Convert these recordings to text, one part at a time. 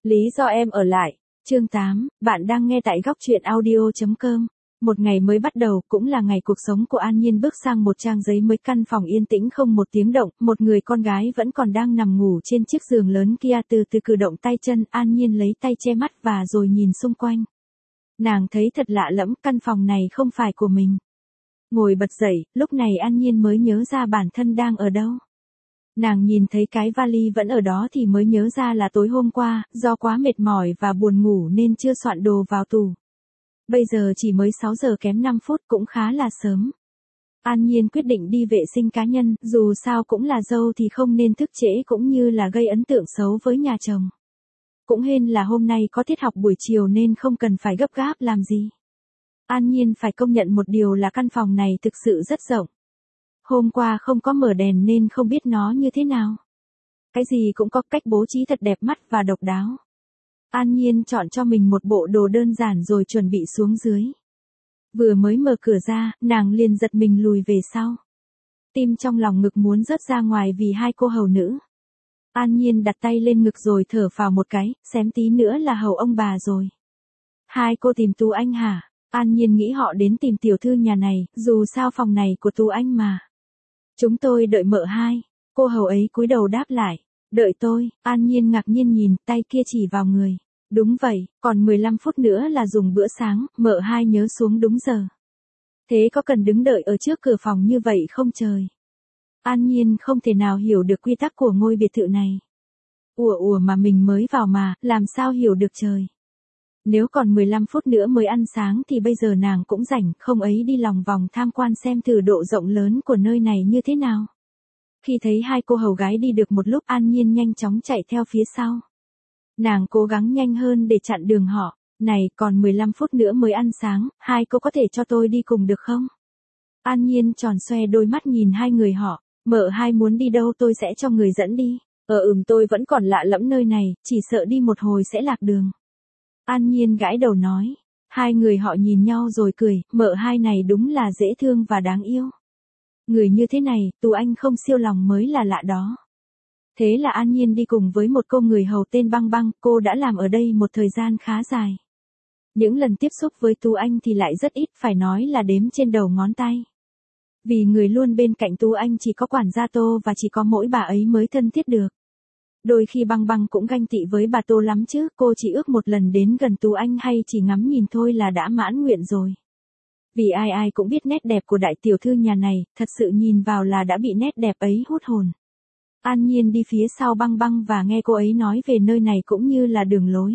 Lý do em ở lại. Chương 8, bạn đang nghe tại góc truyện audio.com. Một ngày mới bắt đầu, cũng là ngày cuộc sống của An Nhiên bước sang một trang giấy mới. Căn phòng yên tĩnh không một tiếng động, một người con gái vẫn còn đang nằm ngủ trên chiếc giường lớn kia từ từ cử động tay chân. An Nhiên lấy tay che mắt và rồi nhìn xung quanh. Nàng thấy thật lạ lẫm, căn phòng này không phải của mình. Ngồi bật dậy, lúc này An Nhiên mới nhớ ra bản thân đang ở đâu. Nàng nhìn thấy cái vali vẫn ở đó thì mới nhớ ra là tối hôm qua, do quá mệt mỏi và buồn ngủ nên chưa soạn đồ vào tủ. Bây giờ chỉ mới 6 giờ kém 5 phút cũng khá là sớm. An Nhiên quyết định đi vệ sinh cá nhân, dù sao cũng là dâu thì không nên thức trễ cũng như là gây ấn tượng xấu với nhà chồng. Cũng hên là hôm nay có tiết học buổi chiều nên không cần phải gấp gáp làm gì. An Nhiên phải công nhận một điều là căn phòng này thực sự rất rộng. Hôm qua không có mở đèn nên không biết nó như thế nào. Cái gì cũng có cách bố trí thật đẹp mắt và độc đáo. An Nhiên chọn cho mình một bộ đồ đơn giản rồi chuẩn bị xuống dưới. Vừa mới mở cửa ra, nàng liền giật mình lùi về sau. Tim trong lòng ngực muốn rớt ra ngoài vì hai cô hầu nữ. An Nhiên đặt tay lên ngực rồi thở phào một cái, xém tí nữa là hầu ông bà rồi. Hai cô tìm Tú Anh hả? An Nhiên nghĩ họ đến tìm tiểu thư nhà này, dù sao phòng này của Tú Anh mà. Chúng tôi đợi mợ hai. Cô hầu ấy cúi đầu đáp lại. Đợi tôi. An Nhiên ngạc nhiên nhìn, tay kia chỉ vào người. Đúng vậy, còn 15 phút nữa là dùng bữa sáng, mợ hai nhớ xuống đúng giờ. Thế có cần đứng đợi ở trước cửa phòng như vậy không trời? An Nhiên không thể nào hiểu được quy tắc của ngôi biệt thự này. Ủa mà mình mới vào mà, làm sao hiểu được trời? Nếu còn 15 phút nữa mới ăn sáng thì bây giờ nàng cũng rảnh, không ấy đi lòng vòng tham quan xem thử độ rộng lớn của nơi này như thế nào. Khi thấy hai cô hầu gái đi được một lúc, An Nhiên nhanh chóng chạy theo phía sau. Nàng cố gắng nhanh hơn để chặn đường họ. Này, còn 15 phút nữa mới ăn sáng, hai cô có thể cho tôi đi cùng được không? An Nhiên tròn xoe đôi mắt nhìn hai người họ. Mợ hai muốn đi đâu tôi sẽ cho người dẫn đi. Tôi vẫn còn lạ lẫm nơi này, chỉ sợ đi một hồi sẽ lạc đường. An Nhiên gãi đầu nói. Hai người họ nhìn nhau rồi cười, mợ hai này đúng là dễ thương và đáng yêu. Người như thế này, Tú Anh không siêu lòng mới là lạ đó. Thế là An Nhiên đi cùng với một cô người hầu tên Băng Băng, cô đã làm ở đây một thời gian khá dài. Những lần tiếp xúc với Tú Anh thì lại rất ít, phải nói là đếm trên đầu ngón tay. Vì người luôn bên cạnh Tú Anh chỉ có quản gia Tô và chỉ có mỗi bà ấy mới thân thiết được. Đôi khi Băng Băng cũng ganh tị với bà Tô lắm chứ, cô chỉ ước một lần đến gần Tú Anh hay chỉ ngắm nhìn thôi là đã mãn nguyện rồi. Vì ai cũng biết nét đẹp của đại tiểu thư nhà này, thật sự nhìn vào là đã bị nét đẹp ấy hút hồn. An Nhiên đi phía sau Băng Băng và nghe cô ấy nói về nơi này cũng như là đường lối.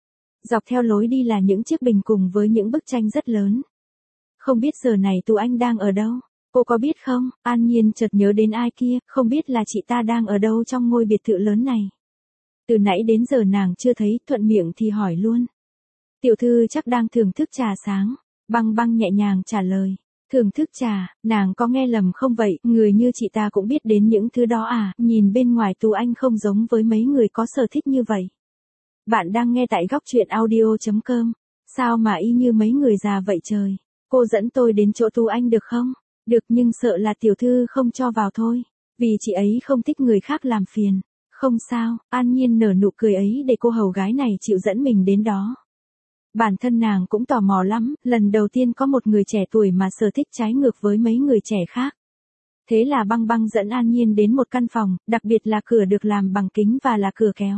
Dọc theo lối đi là những chiếc bình cùng với những bức tranh rất lớn. Không biết giờ này Tú Anh đang ở đâu? Cô có biết không? An Nhiên chợt nhớ đến ai kia, không biết là chị ta đang ở đâu trong ngôi biệt thự lớn này. Từ nãy đến giờ nàng chưa thấy, thuận miệng thì hỏi luôn. Tiểu thư chắc đang thưởng thức trà sáng. Băng Băng nhẹ nhàng trả lời. Thưởng thức trà, nàng có nghe lầm không vậy, người như chị ta cũng biết đến những thứ đó à, nhìn bên ngoài Tú Anh không giống với mấy người có sở thích như vậy. Bạn đang nghe tại góc truyện audio.com, sao mà y như mấy người già vậy trời, cô dẫn tôi đến chỗ Tú Anh được không? Được nhưng sợ là tiểu thư không cho vào thôi, vì chị ấy không thích người khác làm phiền. Không sao, An Nhiên nở nụ cười ấy để cô hầu gái này chịu dẫn mình đến đó. Bản thân nàng cũng tò mò lắm, lần đầu tiên có một người trẻ tuổi mà sở thích trái ngược với mấy người trẻ khác. Thế là Băng Băng dẫn An Nhiên đến một căn phòng, đặc biệt là cửa được làm bằng kính và là cửa kéo.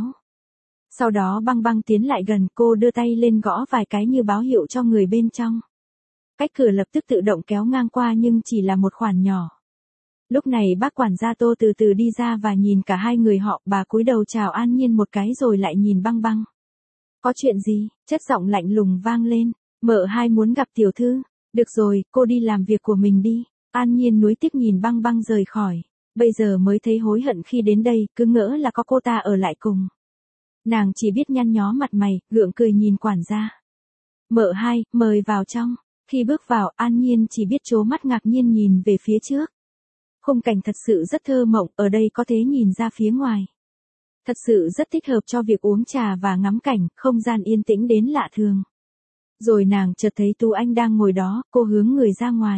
Sau đó Băng Băng tiến lại gần, cô đưa tay lên gõ vài cái như báo hiệu cho người bên trong. Cách cửa lập tức tự động kéo ngang qua nhưng chỉ là một khoản nhỏ. Lúc này bác quản gia Tô từ từ đi ra và nhìn cả hai người họ, bà cúi đầu chào An Nhiên một cái rồi lại nhìn Băng Băng. Có chuyện gì? Chất giọng lạnh lùng vang lên. Mợ hai muốn gặp tiểu thư. Được rồi, cô đi làm việc của mình đi. An Nhiên nuối tiếc nhìn Băng Băng rời khỏi. Bây giờ mới thấy hối hận khi đến đây, cứ ngỡ là có cô ta ở lại cùng. Nàng chỉ biết nhăn nhó mặt mày, gượng cười nhìn quản gia. Mợ hai, mời vào trong. Khi bước vào, An Nhiên chỉ biết trố mắt ngạc nhiên nhìn về phía trước. Khung cảnh thật sự rất thơ mộng, ở đây có thể nhìn ra phía ngoài. Thật sự rất thích hợp cho việc uống trà và ngắm cảnh, không gian yên tĩnh đến lạ thường. Rồi nàng chợt thấy Tú Anh đang ngồi đó, cô hướng người ra ngoài.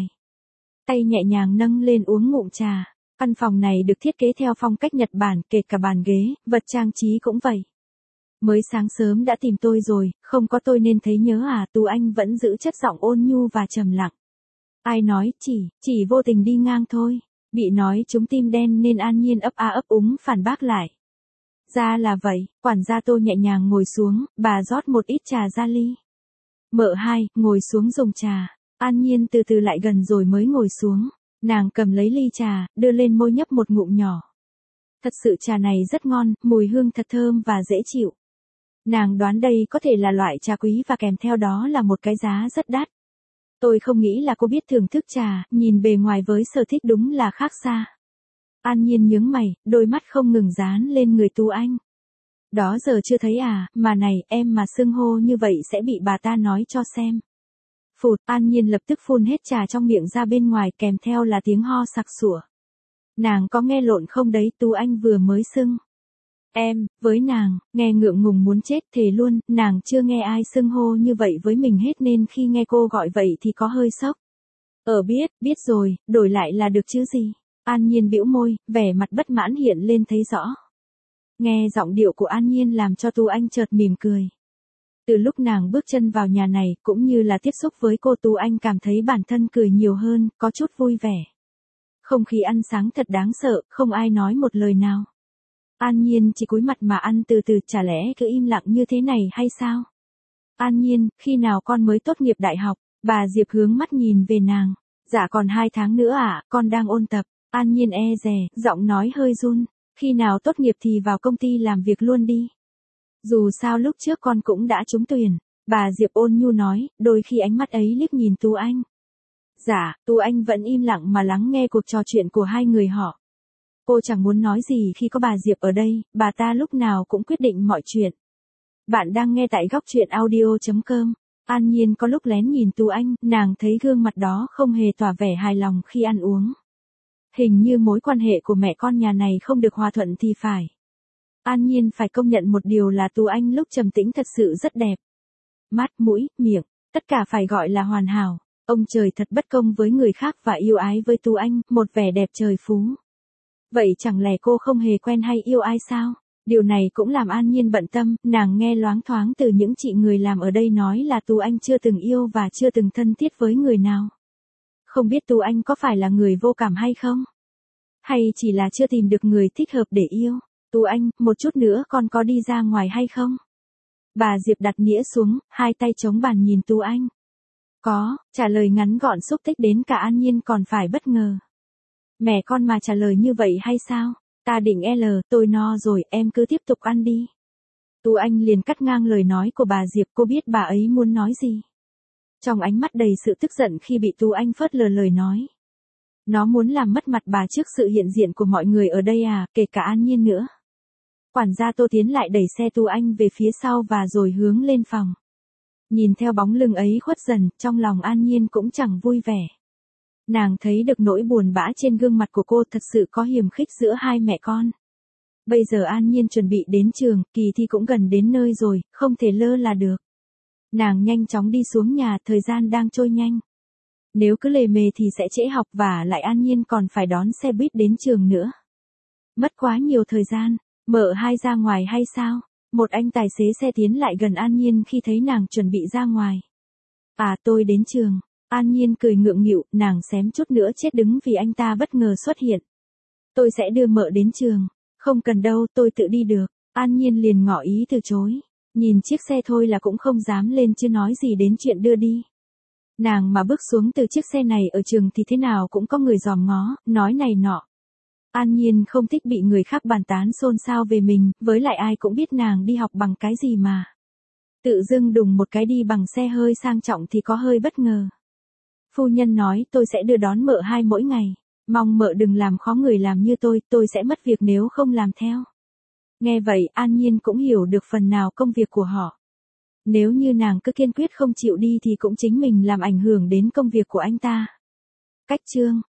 Tay nhẹ nhàng nâng lên uống ngụm trà. Căn phòng này được thiết kế theo phong cách Nhật Bản, kể cả bàn ghế, vật trang trí cũng vậy. Mới sáng sớm đã tìm tôi rồi, không có tôi nên thấy nhớ à? Tú Anh vẫn giữ chất giọng ôn nhu và trầm lặng. Ai nói, chỉ vô tình đi ngang thôi. Bị nói trúng tim đen nên An Nhiên ấp a ấp úng phản bác lại. Ra là vậy, quản gia Tô nhẹ nhàng ngồi xuống, bà rót một ít trà ra ly. Mợ hai, ngồi xuống dùng trà. An Nhiên từ từ lại gần rồi mới ngồi xuống. Nàng cầm lấy ly trà, đưa lên môi nhấp một ngụm nhỏ. Thật sự trà này rất ngon, mùi hương thật thơm và dễ chịu. Nàng đoán đây có thể là loại trà quý và kèm theo đó là một cái giá rất đắt. Tôi không nghĩ là cô biết thưởng thức trà, nhìn bề ngoài với sở thích đúng là khác xa. An Nhiên nhướng mày, đôi mắt không ngừng dán lên người Tú Anh. Đó giờ chưa thấy à, mà này, em mà xưng hô như vậy sẽ bị bà ta nói cho xem. Phụt, An Nhiên lập tức phun hết trà trong miệng ra bên ngoài kèm theo là tiếng ho sặc sủa. Nàng có nghe lộn không đấy, Tú Anh vừa mới xưng. Em, với nàng, nghe ngượng ngùng muốn chết thề luôn, nàng chưa nghe ai xưng hô như vậy với mình hết nên khi nghe cô gọi vậy thì có hơi sốc. Biết rồi, đổi lại là được chứ gì. An Nhiên bĩu môi, vẻ mặt bất mãn hiện lên thấy rõ. Nghe giọng điệu của An Nhiên làm cho Tú Anh chợt mỉm cười. Từ lúc nàng bước chân vào nhà này cũng như là tiếp xúc với cô, Tú Anh cảm thấy bản thân cười nhiều hơn, có chút vui vẻ. Không khí ăn sáng thật đáng sợ, không ai nói một lời nào. An Nhiên chỉ cúi mặt mà ăn từ từ, chả lẽ cứ im lặng như thế này hay sao? An Nhiên, khi nào con mới tốt nghiệp đại học? Bà Diệp hướng mắt nhìn về nàng. Dạ còn 2 tháng nữa ạ, con đang ôn tập. An Nhiên e dè, giọng nói hơi run. Khi nào tốt nghiệp thì vào công ty làm việc luôn đi. Dù sao lúc trước con cũng đã trúng tuyển. Bà Diệp ôn nhu nói, đôi khi ánh mắt ấy liếc nhìn Tú Anh. Dạ, Tú Anh vẫn im lặng mà lắng nghe cuộc trò chuyện của hai người họ. Cô chẳng muốn nói gì khi có bà Diệp ở đây, bà ta lúc nào cũng quyết định mọi chuyện. Bạn đang nghe tại góc truyện audio.com. An Nhiên có lúc lén nhìn Tú Anh, nàng thấy gương mặt đó không hề tỏ vẻ hài lòng khi ăn uống. Hình như mối quan hệ của mẹ con nhà này không được hòa thuận thì phải. An Nhiên phải công nhận một điều là Tú Anh lúc trầm tĩnh thật sự rất đẹp. Mắt, mũi, miệng, tất cả phải gọi là hoàn hảo. Ông trời thật bất công với người khác và yêu ái với Tú Anh, một vẻ đẹp trời phú. Vậy chẳng lẽ cô không hề quen hay yêu ai sao? Điều này cũng làm An Nhiên bận tâm, nàng nghe loáng thoáng từ những chị người làm ở đây nói là Tú Anh chưa từng yêu và chưa từng thân thiết với người nào. Không biết Tú Anh có phải là người vô cảm hay không? Hay chỉ là chưa tìm được người thích hợp để yêu? Tú Anh, một chút nữa con có đi ra ngoài hay không? Bà Diệp đặt nĩa xuống, hai tay chống bàn nhìn Tú Anh. Có, trả lời ngắn gọn xúc tích đến cả An Nhiên còn phải bất ngờ. Mẹ con mà trả lời như vậy hay sao? Ta định tôi no rồi, em cứ tiếp tục ăn đi. Tú Anh liền cắt ngang lời nói của bà Diệp, cô biết bà ấy muốn nói gì. Trong ánh mắt đầy sự tức giận khi bị Tú Anh phớt lờ lời nói. Nó muốn làm mất mặt bà trước sự hiện diện của mọi người ở đây à, kể cả An Nhiên nữa. Quản gia Tô tiến lại đẩy xe Tú Anh về phía sau và rồi hướng lên phòng. Nhìn theo bóng lưng ấy khuất dần, trong lòng An Nhiên cũng chẳng vui vẻ. Nàng thấy được nỗi buồn bã trên gương mặt của cô, thật sự có hiềm khích giữa hai mẹ con. Bây giờ An Nhiên chuẩn bị đến trường, kỳ thi cũng gần đến nơi rồi, không thể lơ là được. Nàng nhanh chóng đi xuống nhà, thời gian đang trôi nhanh. Nếu cứ lề mề thì sẽ trễ học và lại An Nhiên còn phải đón xe buýt đến trường nữa. Mất quá nhiều thời gian, mợ hai ra ngoài hay sao? Một anh tài xế xe tiến lại gần An Nhiên khi thấy nàng chuẩn bị ra ngoài. À, tôi đến trường. An Nhiên cười ngượng nghịu, nàng xém chút nữa chết đứng vì anh ta bất ngờ xuất hiện. Tôi sẽ đưa mợ đến trường. Không cần đâu, tôi tự đi được. An Nhiên liền ngỏ ý từ chối. Nhìn chiếc xe thôi là cũng không dám lên chứ nói gì đến chuyện đưa đi. Nàng mà bước xuống từ chiếc xe này ở trường thì thế nào cũng có người dòm ngó, nói này nọ. An Nhiên không thích bị người khác bàn tán xôn xao về mình, với lại ai cũng biết nàng đi học bằng cái gì mà. Tự dưng đùng một cái đi bằng xe hơi sang trọng thì có hơi bất ngờ. Phu nhân nói tôi sẽ đưa đón mợ hai mỗi ngày. Mong mợ đừng làm khó người làm như tôi sẽ mất việc nếu không làm theo. Nghe vậy An Nhiên cũng hiểu được phần nào công việc của họ. Nếu như nàng cứ kiên quyết không chịu đi thì cũng chính mình làm ảnh hưởng đến công việc của anh ta. Cách chương